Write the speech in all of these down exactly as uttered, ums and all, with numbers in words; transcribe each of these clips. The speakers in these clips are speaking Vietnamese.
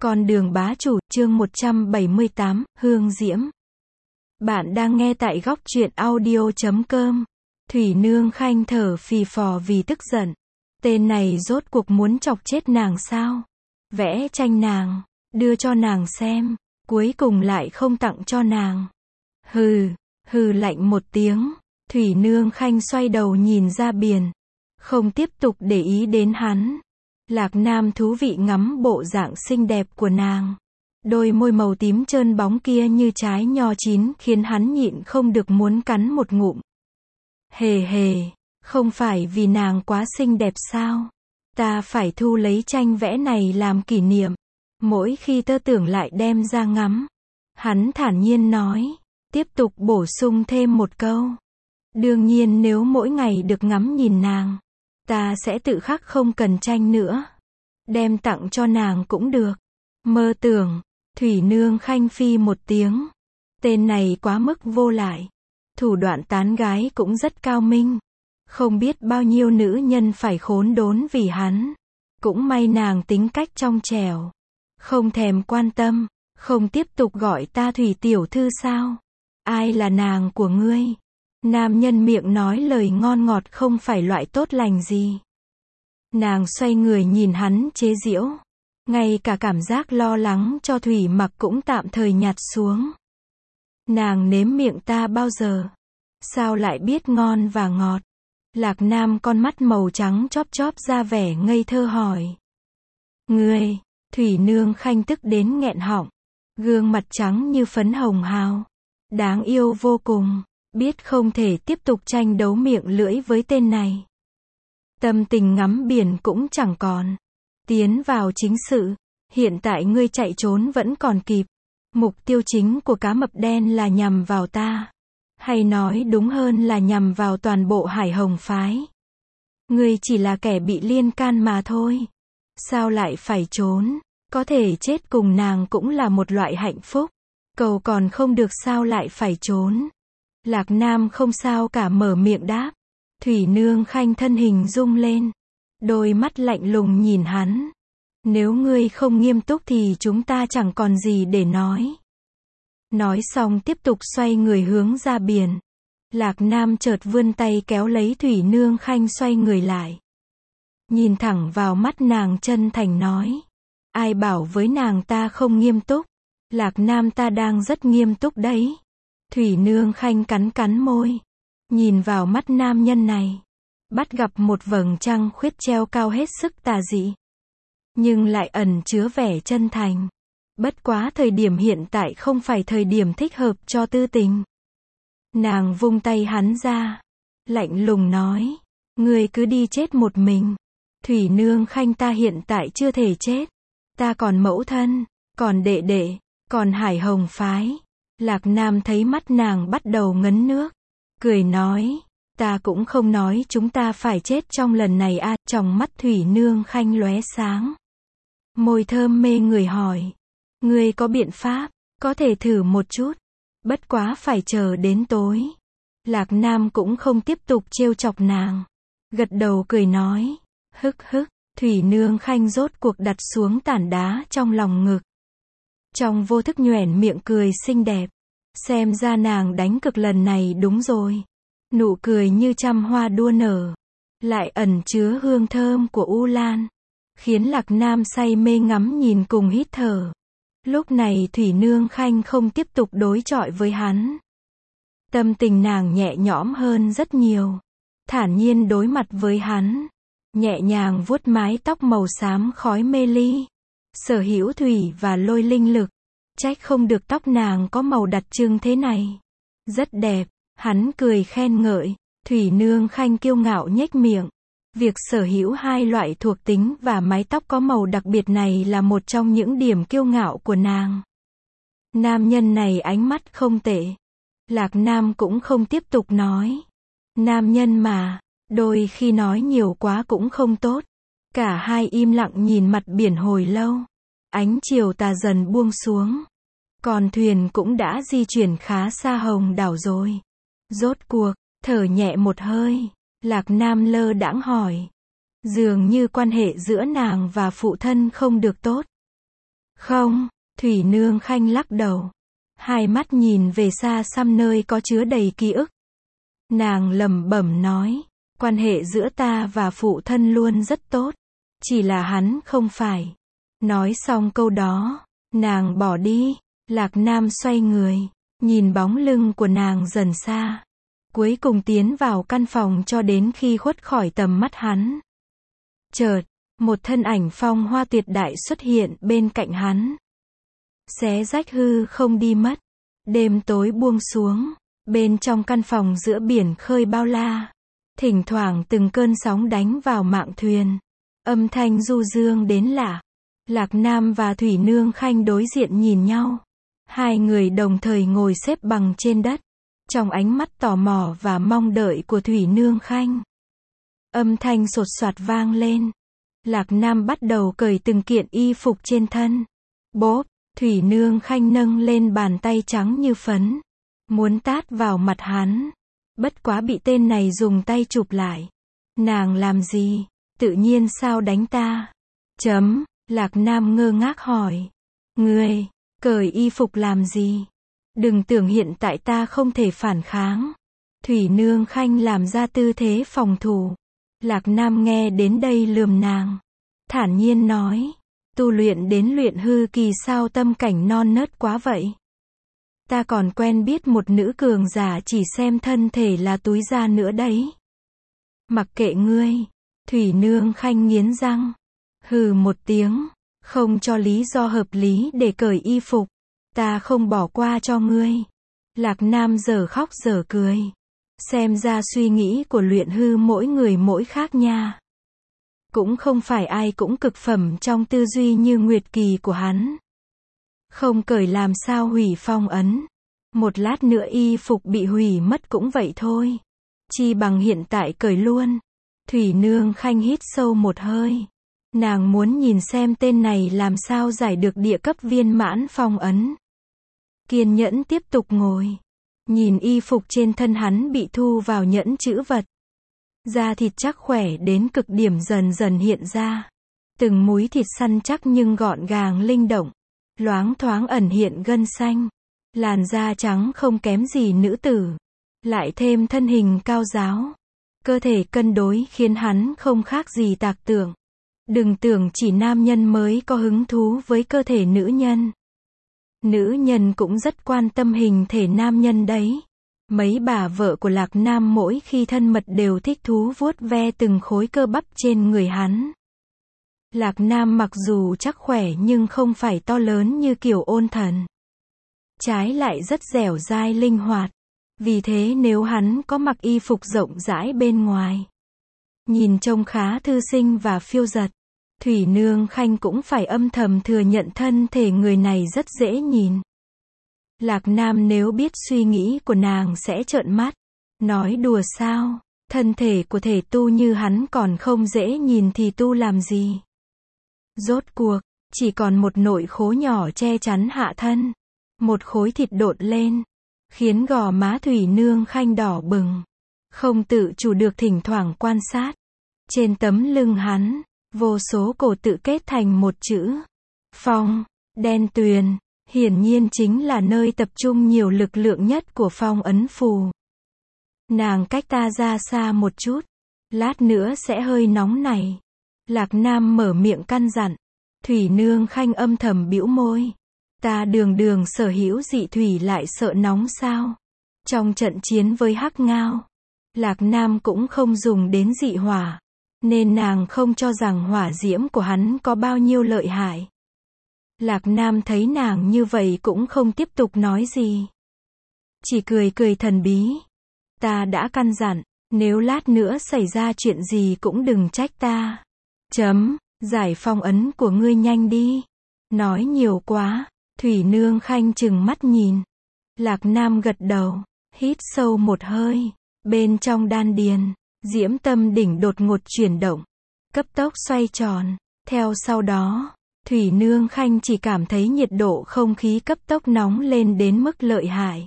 Con đường bá chủ, chương một trăm bảy mươi tám, Hương Diễm. Bạn đang nghe tại góc truyện audio chấm com. Thủy Nương Khanh thở phì phò vì tức giận. Tên này rốt cuộc muốn chọc chết nàng sao? Vẽ tranh nàng, đưa cho nàng xem, cuối cùng lại không tặng cho nàng. Hừ, hừ lạnh một tiếng, Thủy Nương Khanh xoay đầu nhìn ra biển, không tiếp tục để ý đến hắn. Lạc Nam thú vị ngắm bộ dạng xinh đẹp của nàng. Đôi môi màu tím trơn bóng kia như trái nho chín khiến hắn nhịn không được muốn cắn một ngụm. Hề hề, không phải vì nàng quá xinh đẹp sao? Ta phải thu lấy tranh vẽ này làm kỷ niệm. Mỗi khi tơ tưởng lại đem ra ngắm. Hắn thản nhiên nói, tiếp tục bổ sung thêm một câu. Đương nhiên nếu mỗi ngày được ngắm nhìn nàng, ta sẽ tự khắc không cần tranh nữa. Đem tặng cho nàng cũng được. Mơ tưởng, Thủy Nương Khanh phi một tiếng. Tên này quá mức vô lại. Thủ đoạn tán gái cũng rất cao minh. Không biết bao nhiêu nữ nhân phải khốn đốn vì hắn. Cũng may nàng tính cách trong trẻo. Không thèm quan tâm, không tiếp tục gọi ta Thủy tiểu thư sao? Ai là nàng của ngươi? Nam nhân miệng nói lời ngon ngọt không phải loại tốt lành gì. Nàng xoay người nhìn hắn chế giễu. Ngay cả cảm giác lo lắng cho Thủy Mặc cũng tạm thời nhạt xuống. Nàng nếm miệng ta bao giờ? Sao lại biết ngon và ngọt? Lạc Nam con mắt màu trắng chóp chóp ra vẻ ngây thơ hỏi. Ngươi, Thủy Nương Khanh tức đến nghẹn họng. Gương mặt trắng như phấn hồng hào. Đáng yêu vô cùng. Biết không thể tiếp tục tranh đấu miệng lưỡi với tên này. Tâm tình ngắm biển cũng chẳng còn. Tiến vào chính sự. Hiện tại ngươi chạy trốn vẫn còn kịp. Mục tiêu chính của cá mập đen là nhằm vào ta. Hay nói đúng hơn là nhằm vào toàn bộ Hải Hồng phái. Ngươi chỉ là kẻ bị liên can mà thôi. Sao lại phải trốn? Có thể chết cùng nàng cũng là một loại hạnh phúc. Cầu còn không được sao lại phải trốn? Lạc Nam không sao cả mở miệng đáp. Thủy Nương Khanh thân hình rung lên. Đôi mắt lạnh lùng nhìn hắn. Nếu ngươi không nghiêm túc thì chúng ta chẳng còn gì để nói. Nói xong tiếp tục xoay người hướng ra biển. Lạc Nam chợt vươn tay kéo lấy Thủy Nương Khanh xoay người lại. Nhìn thẳng vào mắt nàng chân thành nói. Ai bảo với nàng ta không nghiêm túc? Lạc Nam ta đang rất nghiêm túc đấy. Thủy Nương Khanh cắn cắn môi. Nhìn vào mắt nam nhân này. Bắt gặp một vầng trăng khuyết treo cao hết sức tà dị. Nhưng lại ẩn chứa vẻ chân thành. Bất quá thời điểm hiện tại không phải thời điểm thích hợp cho tư tình. Nàng vung tay hắn ra. Lạnh lùng nói. Ngươi cứ đi chết một mình. Thủy Nương Khanh ta hiện tại chưa thể chết. Ta còn mẫu thân. Còn đệ đệ. Còn Hải Hồng phái. Lạc Nam thấy mắt nàng bắt đầu ngấn nước. Cười nói. Ta cũng không nói chúng ta phải chết trong lần này à. Trong mắt Thủy Nương Khanh lóe sáng. Môi thơm mê người hỏi. Ngươi có biện pháp, có thể thử một chút. Bất quá phải chờ đến tối. Lạc Nam cũng không tiếp tục trêu chọc nàng. Gật đầu cười nói. Hức hức, Thủy Nương Khanh rốt cuộc đặt xuống tảng đá trong lòng ngực. Trong vô thức nhoẻn miệng cười xinh đẹp. Xem ra nàng đánh cực lần này đúng rồi. Nụ cười như trăm hoa đua nở. Lại ẩn chứa hương thơm của U Lan. Khiến Lạc Nam say mê ngắm nhìn cùng hít thở. Lúc này Thủy Nương Khanh không tiếp tục đối chọi với hắn. Tâm tình nàng nhẹ nhõm hơn rất nhiều. Thản nhiên đối mặt với hắn. Nhẹ nhàng vuốt mái tóc màu xám khói mê ly. Sở hữu thủy và lôi linh lực. Trách không được tóc nàng có màu đặc trưng thế này. Rất đẹp. Hắn cười khen ngợi. Thủy Nương Khanh kiêu ngạo nhếch miệng. Việc sở hữu hai loại thuộc tính và mái tóc có màu đặc biệt này là một trong những điểm kiêu ngạo của nàng. Nam nhân này ánh mắt không tệ. Lạc Nam cũng không tiếp tục nói. Nam nhân mà, đôi khi nói nhiều quá cũng không tốt. Cả hai im lặng nhìn mặt biển hồi lâu. Ánh chiều tà dần buông xuống. Còn thuyền cũng đã di chuyển khá xa Hồng đảo rồi. Rốt cuộc, thở nhẹ một hơi. Lạc Nam lơ đãng hỏi. Dường như quan hệ giữa nàng và phụ thân không được tốt. Không, Thủy Nương Khanh lắc đầu. Hai mắt nhìn về xa xăm nơi có chứa đầy ký ức. Nàng lẩm bẩm nói, quan hệ giữa ta và phụ thân luôn rất tốt. Chỉ là hắn không phải. Nói xong câu đó, nàng bỏ đi. Lạc Nam xoay người, nhìn bóng lưng của nàng dần xa. Cuối cùng tiến vào căn phòng cho đến khi khuất khỏi tầm mắt hắn. Chợt, một thân ảnh phong hoa tuyệt đại xuất hiện bên cạnh hắn. Xé rách hư không đi mất. Đêm tối buông xuống. Bên trong căn phòng giữa biển khơi bao la. Thỉnh thoảng từng cơn sóng đánh vào mạn thuyền. Âm thanh du dương đến lạ. Lạc Nam và Thủy Nương Khanh đối diện nhìn nhau. Hai người đồng thời ngồi xếp bằng trên đất. Trong ánh mắt tò mò và mong đợi của Thủy Nương Khanh. Âm thanh sột soạt vang lên. Lạc Nam bắt đầu cởi từng kiện y phục trên thân. Bốp, Thủy Nương Khanh nâng lên bàn tay trắng như phấn. Muốn tát vào mặt hắn. Bất quá bị tên này dùng tay chụp lại. Nàng làm gì? Tự nhiên sao đánh ta? Chấm, Lạc Nam ngơ ngác hỏi. Ngươi, cởi y phục làm gì? Đừng tưởng hiện tại ta không thể phản kháng. Thủy Nương Khanh làm ra tư thế phòng thủ. Lạc Nam nghe đến đây lườm nàng. Thản nhiên nói. Tu luyện đến luyện hư kỳ sao tâm cảnh non nớt quá vậy? Ta còn quen biết một nữ cường giả chỉ xem thân thể là túi da nữa đấy. Mặc kệ ngươi. Thủy Nương Khanh nghiến răng. Hừ một tiếng. Không cho lý do hợp lý để cởi y phục. Ta không bỏ qua cho ngươi. Lạc Nam giờ khóc giờ cười. Xem ra suy nghĩ của luyện hư mỗi người mỗi khác nha. Cũng không phải ai cũng cực phẩm trong tư duy như Nguyệt Kỳ của hắn. Không cởi làm sao hủy phong ấn. Một lát nữa y phục bị hủy mất cũng vậy thôi. Chi bằng hiện tại cởi luôn. Thủy Nương Khanh hít sâu một hơi. Nàng muốn nhìn xem tên này làm sao giải được địa cấp viên mãn phong ấn. Kiên nhẫn tiếp tục ngồi. Nhìn y phục trên thân hắn bị thu vào nhẫn chữ vật. Da thịt chắc khỏe đến cực điểm dần dần hiện ra. Từng múi thịt săn chắc nhưng gọn gàng linh động. Loáng thoáng ẩn hiện gân xanh. Làn da trắng không kém gì nữ tử. Lại thêm thân hình cao ráo. Cơ thể cân đối khiến hắn không khác gì tạc tượng. Đừng tưởng chỉ nam nhân mới có hứng thú với cơ thể nữ nhân. Nữ nhân cũng rất quan tâm hình thể nam nhân đấy. Mấy bà vợ của Lạc Nam mỗi khi thân mật đều thích thú vuốt ve từng khối cơ bắp trên người hắn. Lạc Nam mặc dù chắc khỏe nhưng không phải to lớn như kiểu Ôn Thần. Trái lại rất dẻo dai linh hoạt. Vì thế nếu hắn có mặc y phục rộng rãi bên ngoài, nhìn trông khá thư sinh và phiêu dật. Thủy Nương Khanh cũng phải âm thầm thừa nhận thân thể người này rất dễ nhìn. Lạc Nam nếu biết suy nghĩ của nàng sẽ trợn mắt. Nói đùa sao? Thân thể của thể tu như hắn còn không dễ nhìn thì tu làm gì? Rốt cuộc, chỉ còn một nội khố nhỏ che chắn hạ thân. Một khối thịt độn lên, khiến gò má Thủy Nương Khanh đỏ bừng. Không tự chủ được thỉnh thoảng quan sát. Trên tấm lưng hắn, vô số cổ tự kết thành một chữ. Phong, đen tuyền, hiển nhiên chính là nơi tập trung nhiều lực lượng nhất của phong ấn phù. Nàng cách ta ra xa một chút. Lát nữa sẽ hơi nóng này. Lạc Nam mở miệng căn dặn. Thủy Nương Khanh âm thầm bĩu môi. Ta đường đường sở hữu dị thủy lại sợ nóng sao? Trong trận chiến với Hắc Ngao, Lạc Nam cũng không dùng đến dị hỏa. Nên nàng không cho rằng hỏa diễm của hắn có bao nhiêu lợi hại. Lạc Nam thấy nàng như vậy cũng không tiếp tục nói gì. Chỉ cười cười thần bí. Ta đã căn dặn, nếu lát nữa xảy ra chuyện gì cũng đừng trách ta. Chấm, giải phong ấn của ngươi nhanh đi. Nói nhiều quá. Thủy Nương Khanh chừng mắt nhìn. Lạc Nam gật đầu, hít sâu một hơi. Bên trong đan điền, diễm tâm đỉnh đột ngột chuyển động, cấp tốc xoay tròn. Theo sau đó, Thủy Nương Khanh chỉ cảm thấy nhiệt độ không khí cấp tốc nóng lên đến mức lợi hại.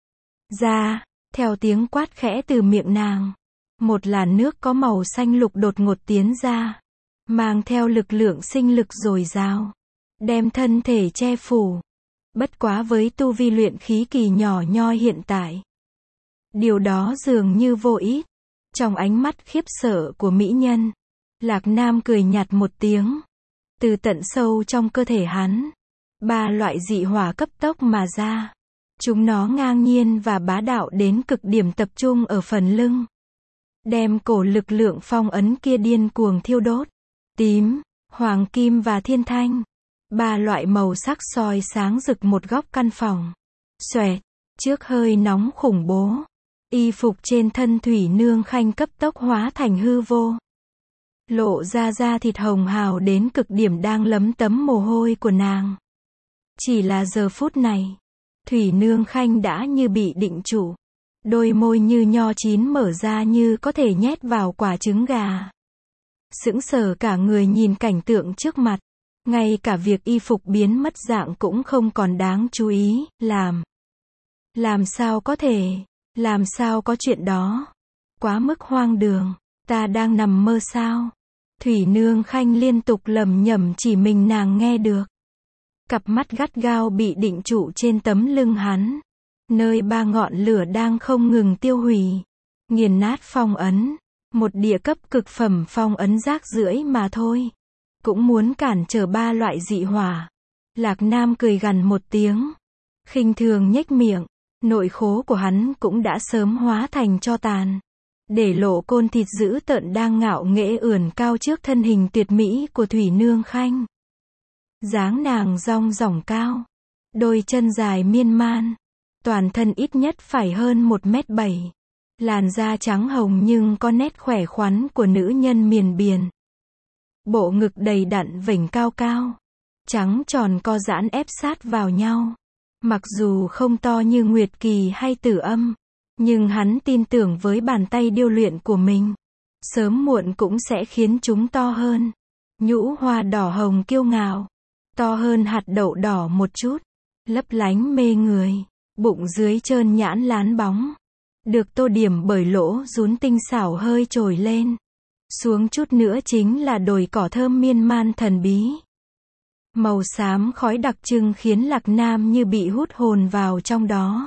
Ra, theo tiếng quát khẽ từ miệng nàng, một làn nước có màu xanh lục đột ngột tiến ra, mang theo lực lượng sinh lực dồi dào. đem thân thể che phủ. Bất quá với tu vi luyện khí kỳ nhỏ nhoi hiện tại, điều đó dường như vô ích. Trong ánh mắt khiếp sợ của mỹ nhân, Lạc Nam cười nhạt một tiếng. Từ tận sâu trong cơ thể hắn, ba loại dị hỏa cấp tốc mà ra. Chúng nó ngang nhiên và bá đạo đến cực điểm, tập trung ở phần lưng, đem cổ lực lượng phong ấn kia điên cuồng thiêu đốt. Tím, hoàng kim và thiên thanh, ba loại màu sắc soi sáng rực một góc căn phòng. Xoẹt, trước hơi nóng khủng bố, y phục trên thân Thủy Nương Khanh cấp tốc hóa thành hư vô, lộ ra da thịt hồng hào đến cực điểm đang lấm tấm mồ hôi của nàng. Chỉ là giờ phút này, Thủy Nương Khanh đã như bị định trụ, đôi môi như nho chín mở ra như có thể nhét vào quả trứng gà. Sững sờ cả người nhìn cảnh tượng trước mặt, ngay cả việc y phục biến mất dạng cũng không còn đáng chú ý. Làm, làm sao có thể, làm sao có chuyện đó, quá mức hoang đường, ta đang nằm mơ sao? Thủy Nương Khanh liên tục lẩm nhẩm chỉ mình nàng nghe được. Cặp mắt gắt gao bị định trụ trên tấm lưng hắn, nơi ba ngọn lửa đang không ngừng tiêu hủy, nghiền nát phong ấn. Một địa cấp cực phẩm phong ấn rác rưởi mà thôi, cũng muốn cản trở ba loại dị hỏa. Lạc Nam cười gằn một tiếng, khinh thường nhếch miệng, nội khố của hắn cũng đã sớm hóa thành tro tàn, để lộ côn thịt dữ tợn đang ngạo nghễ ưỡn cao trước thân hình tuyệt mỹ của Thủy Nương Khanh. Dáng nàng dong dỏng cao, đôi chân dài miên man, toàn thân ít nhất phải hơn một mét bảy. Làn da trắng hồng nhưng có nét khỏe khoắn của nữ nhân miền biển. Bộ ngực đầy đặn vểnh cao cao, trắng tròn co giãn ép sát vào nhau. Mặc dù không to như Nguyệt Kỳ hay Tử Âm, nhưng hắn tin tưởng với bàn tay điêu luyện của mình, sớm muộn cũng sẽ khiến chúng to hơn. Nhũ hoa đỏ hồng kiêu ngạo, to hơn hạt đậu đỏ một chút, lấp lánh mê người, bụng dưới trơn nhãn lán bóng, được tô điểm bởi lỗ rún tinh xảo hơi trồi lên. Xuống chút nữa chính là đồi cỏ thơm miên man thần bí. Màu xám khói đặc trưng khiến Lạc Nam như bị hút hồn vào trong đó.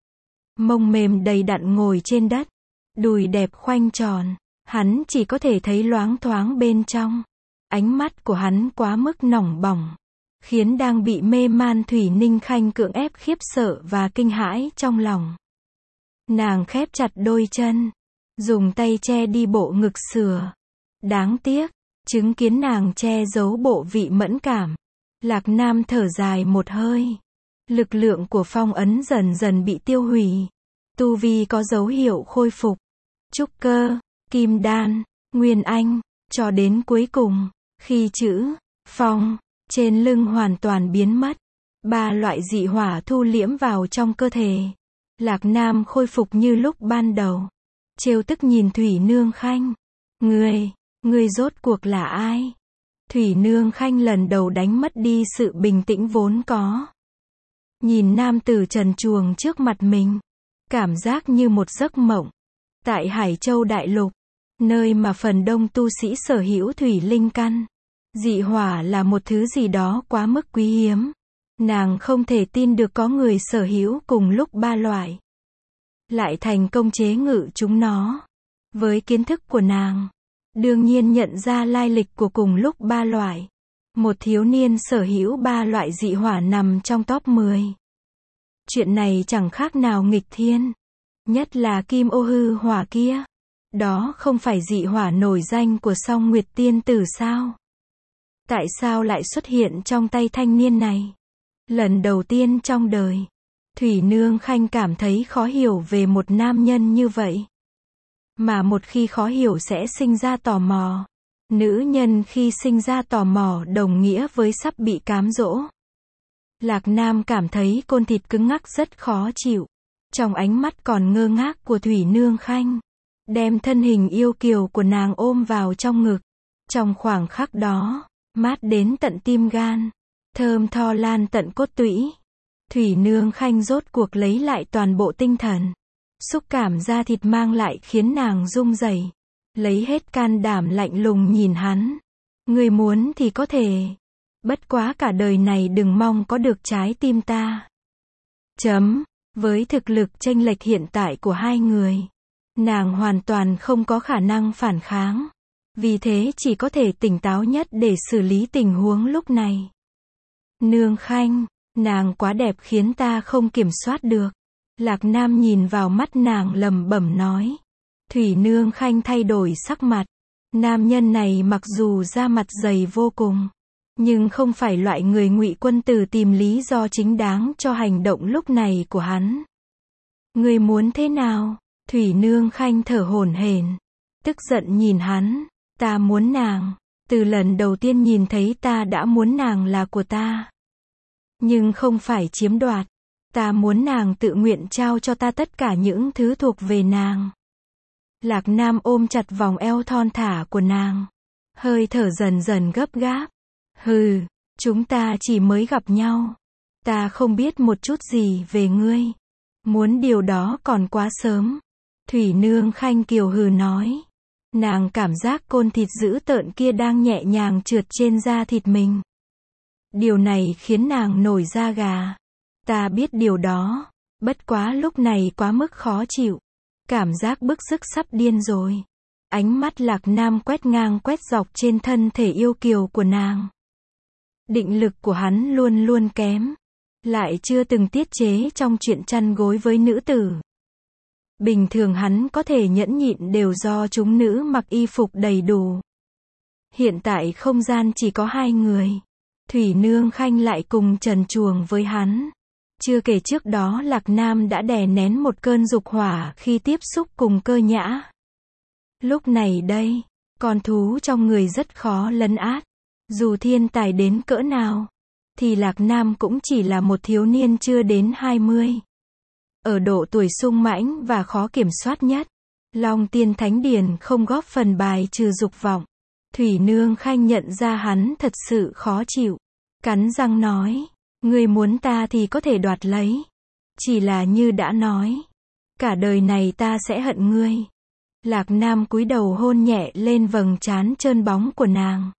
Mông mềm đầy đặn ngồi trên đất, đùi đẹp khoanh tròn, hắn chỉ có thể thấy loáng thoáng bên trong. Ánh mắt của hắn quá mức nóng bỏng, khiến đang bị mê man Thủy Ninh Khanh cưỡng ép khiếp sợ và kinh hãi trong lòng. Nàng khép chặt đôi chân, dùng tay che đi bộ ngực sữa. Đáng tiếc, chứng kiến nàng che giấu bộ vị mẫn cảm, Lạc Nam thở dài một hơi. Lực lượng của phong ấn dần dần bị tiêu hủy, tu vi có dấu hiệu khôi phục. Trúc cơ, kim đan, nguyên anh, cho đến cuối cùng, khi chữ phong trên lưng hoàn toàn biến mất, ba loại dị hỏa thu liễm vào trong cơ thể, Lạc Nam khôi phục như lúc ban đầu. Trêu tức nhìn Thủy Nương Khanh. Ngươi, ngươi rốt cuộc là ai? Thủy Nương Khanh lần đầu đánh mất đi sự bình tĩnh vốn có. Nhìn nam tử trần truồng trước mặt mình, cảm giác như một giấc mộng. Tại Hải Châu Đại Lục, nơi mà phần đông tu sĩ sở hữu thủy linh căn, dị hỏa là một thứ gì đó quá mức quý hiếm. Nàng không thể tin được có người sở hữu cùng lúc ba loại, lại thành công chế ngự chúng nó. Với kiến thức của nàng, đương nhiên nhận ra lai lịch của cùng lúc ba loại. Một thiếu niên sở hữu ba loại dị hỏa nằm trong top mười. Chuyện này chẳng khác nào nghịch thiên. Nhất là kim ô hư hỏa kia. Đó không phải dị hỏa nổi danh của Song Nguyệt Tiên Tử sao? Tại sao lại xuất hiện trong tay thanh niên này? Lần đầu tiên trong đời, Thủy Nương Khanh cảm thấy khó hiểu về một nam nhân như vậy. Mà một khi khó hiểu sẽ sinh ra tò mò. Nữ nhân khi sinh ra tò mò đồng nghĩa với sắp bị cám dỗ. Lạc Nam cảm thấy côn thịt cứng ngắc rất khó chịu. Trong ánh mắt còn ngơ ngác của Thủy Nương Khanh, đem thân hình yêu kiều của nàng ôm vào trong ngực. Trong khoảng khắc đó, mát đến tận tim gan, thơm tho lan tận cốt tủy. Thủy Nương Khanh rốt cuộc lấy lại toàn bộ tinh thần. Xúc cảm da thịt mang lại khiến nàng rung rẩy, lấy hết can đảm lạnh lùng nhìn hắn. Ngươi muốn thì có thể, Bất quá cả đời này đừng mong có được trái tim ta. Chấm. Với thực lực chênh lệch hiện tại của hai người, nàng hoàn toàn không có khả năng phản kháng. Vì thế chỉ có thể tỉnh táo nhất để xử lý tình huống lúc này. Nương Khanh, nàng quá đẹp khiến ta không kiểm soát được. Lạc Nam nhìn vào mắt nàng lẩm bẩm nói. Thủy Nương Khanh thay đổi sắc mặt. Nam nhân này mặc dù da mặt dày vô cùng, nhưng không phải loại người ngụy quân tử tìm lý do chính đáng cho hành động lúc này của hắn. Ngươi muốn thế nào? Thủy Nương Khanh thở hổn hển, tức giận nhìn hắn. Ta muốn nàng. Từ lần đầu tiên nhìn thấy ta đã muốn nàng là của ta. Nhưng không phải chiếm đoạt. Ta muốn nàng tự nguyện trao cho ta tất cả những thứ thuộc về nàng. Lạc Nam ôm chặt vòng eo thon thả của nàng. Hơi thở dần dần gấp gáp. Hừ, chúng ta chỉ mới gặp nhau. Ta không biết một chút gì về ngươi. Muốn điều đó còn quá sớm. Thủy Nương Khanh kiều hừ nói. Nàng cảm giác côn thịt dữ tợn kia đang nhẹ nhàng trượt trên da thịt mình. Điều này khiến nàng nổi da gà. Ta biết điều đó. Bất quá lúc này quá mức khó chịu. Cảm giác bức sức sắp điên rồi. Ánh mắt Lạc Nam quét ngang quét dọc trên thân thể yêu kiều của nàng. Định lực của hắn luôn luôn kém. Lại chưa từng tiết chế trong chuyện chăn gối với nữ tử. Bình thường hắn có thể nhẫn nhịn đều do chúng nữ mặc y phục đầy đủ. Hiện tại không gian chỉ có hai người. Thủy Nương Khanh lại cùng trần truồng với hắn. Chưa kể trước đó Lạc Nam đã đè nén một cơn dục hỏa khi tiếp xúc cùng Cơ Nhã. Lúc này đây, con thú trong người rất khó lấn át. Dù thiên tài đến cỡ nào, thì Lạc Nam cũng chỉ là một thiếu niên chưa đến hai mươi. Ở độ tuổi sung mãnh và khó kiểm soát nhất, Long Tiên Thánh Điển không góp phần bài trừ dục vọng. Thủy Nương Khanh nhận ra hắn thật sự khó chịu. Cắn răng nói, ngươi muốn ta thì có thể đoạt lấy. Chỉ là như đã nói, cả đời này ta sẽ hận ngươi. Lạc Nam cúi đầu hôn nhẹ lên vầng trán trơn bóng của nàng.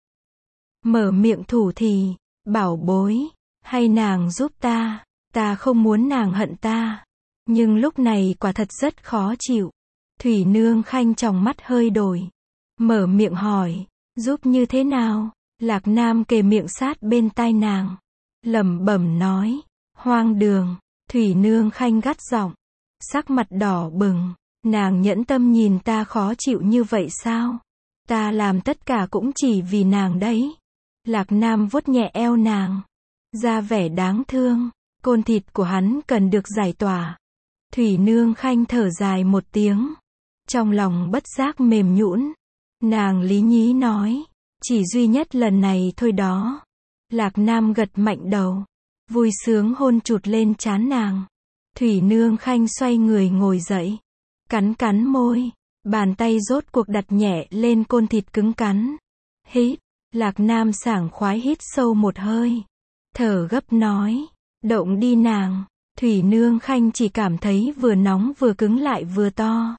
Mở miệng thủ thì, bảo bối, hay nàng giúp ta, ta không muốn nàng hận ta. Nhưng lúc này quả thật rất khó chịu. Thủy Nương Khanh tròng mắt hơi đổi. Mở miệng hỏi, giúp như thế nào? Lạc Nam kề miệng sát bên tai nàng. Lẩm bẩm nói, hoang đường. Thủy Nương Khanh gắt giọng. Sắc mặt đỏ bừng. Nàng nhẫn tâm nhìn ta khó chịu như vậy sao? Ta làm tất cả cũng chỉ vì nàng đấy. Lạc Nam vuốt nhẹ eo nàng. Ra vẻ đáng thương. Côn thịt của hắn cần được giải tỏa. Thủy Nương Khanh thở dài một tiếng. Trong lòng bất giác mềm nhũn. Nàng lý nhí nói. Chỉ duy nhất lần này thôi đó. Lạc Nam gật mạnh đầu. Vui sướng hôn chụt lên trán nàng. Thủy Nương Khanh xoay người ngồi dậy. Cắn cắn môi. Bàn tay rốt cuộc đặt nhẹ lên côn thịt cứng cắn. Hít. Lạc Nam sảng khoái hít sâu một hơi. Thở gấp nói. Động đi nàng. Thủy Nương Khanh chỉ cảm thấy vừa nóng vừa cứng lại vừa to.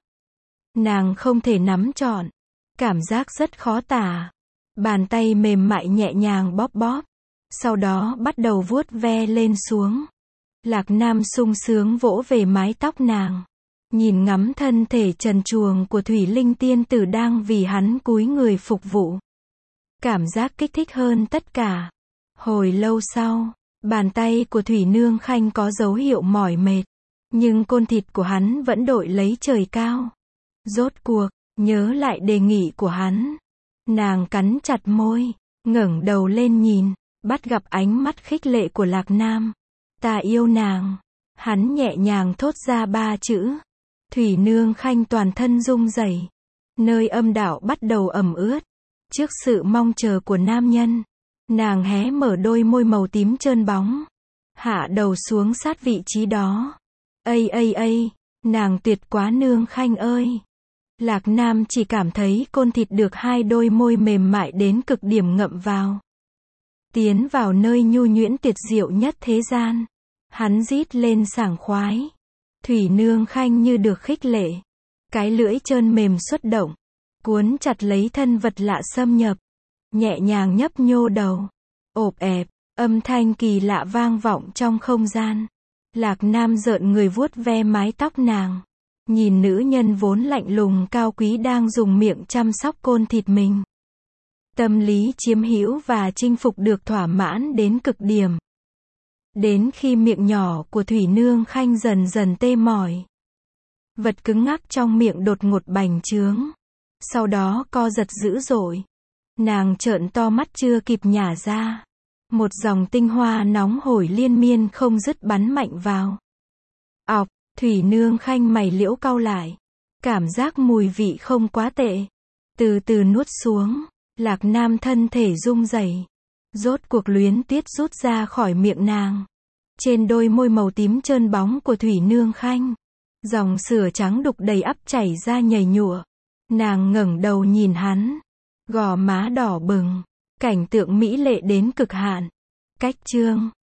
Nàng không thể nắm trọn. Cảm giác rất khó tả. Bàn tay mềm mại nhẹ nhàng bóp bóp. Sau đó bắt đầu vuốt ve lên xuống. Lạc Nam sung sướng vỗ về mái tóc nàng. Nhìn ngắm thân thể trần truồng của Thủy Linh tiên tử đang vì hắn cúi người phục vụ. Cảm giác kích thích hơn tất cả. Hồi lâu sau, bàn tay của Thủy Nương Khanh có dấu hiệu mỏi mệt. Nhưng côn thịt của hắn vẫn đội lấy trời cao. Rốt cuộc, nhớ lại đề nghị của hắn. Nàng cắn chặt môi, ngẩng đầu lên nhìn, bắt gặp ánh mắt khích lệ của Lạc Nam. Ta yêu nàng. Hắn nhẹ nhàng thốt ra ba chữ. Thủy Nương Khanh toàn thân rung rẩy. Nơi âm đạo bắt đầu ẩm ướt. Trước sự mong chờ của nam nhân, nàng hé mở đôi môi màu tím trơn bóng. Hạ đầu xuống sát vị trí đó. Ây ây ây, nàng tuyệt quá Nương Khanh ơi. Lạc Nam chỉ cảm thấy côn thịt được hai đôi môi mềm mại đến cực điểm ngậm vào. Tiến vào nơi nhu nhuyễn tuyệt diệu nhất thế gian. Hắn rít lên sảng khoái. Thủy Nương Khanh như được khích lệ. Cái lưỡi trơn mềm xuất động. Cuốn chặt lấy thân vật lạ xâm nhập. Nhẹ nhàng nhấp nhô đầu. ộp ẹp, âm thanh kỳ lạ vang vọng trong không gian. Lạc Nam rợn người vuốt ve mái tóc nàng. Nhìn nữ nhân vốn lạnh lùng cao quý đang dùng miệng chăm sóc côn thịt mình. Tâm lý chiếm hữu và chinh phục được thỏa mãn đến cực điểm. Đến khi miệng nhỏ của Thủy Nương Khanh dần dần tê mỏi. Vật cứng ngắc trong miệng đột ngột bành trướng. Sau đó co giật dữ dội. Nàng trợn to mắt chưa kịp nhả ra. Một dòng tinh hoa nóng hổi liên miên không dứt bắn mạnh vào. Ọc, Thủy Nương Khanh mày liễu cau lại. Cảm giác mùi vị không quá tệ. Từ từ nuốt xuống. Lạc Nam thân thể rung rẩy. Rốt cuộc luyến tiếc rút ra khỏi miệng nàng. Trên đôi môi màu tím trơn bóng của Thủy Nương Khanh. Dòng sữa trắng đục đầy ắp chảy ra nhầy nhụa. Nàng ngẩng đầu nhìn hắn. Gò má đỏ bừng. Cảnh tượng mỹ lệ đến cực hạn. Cách chương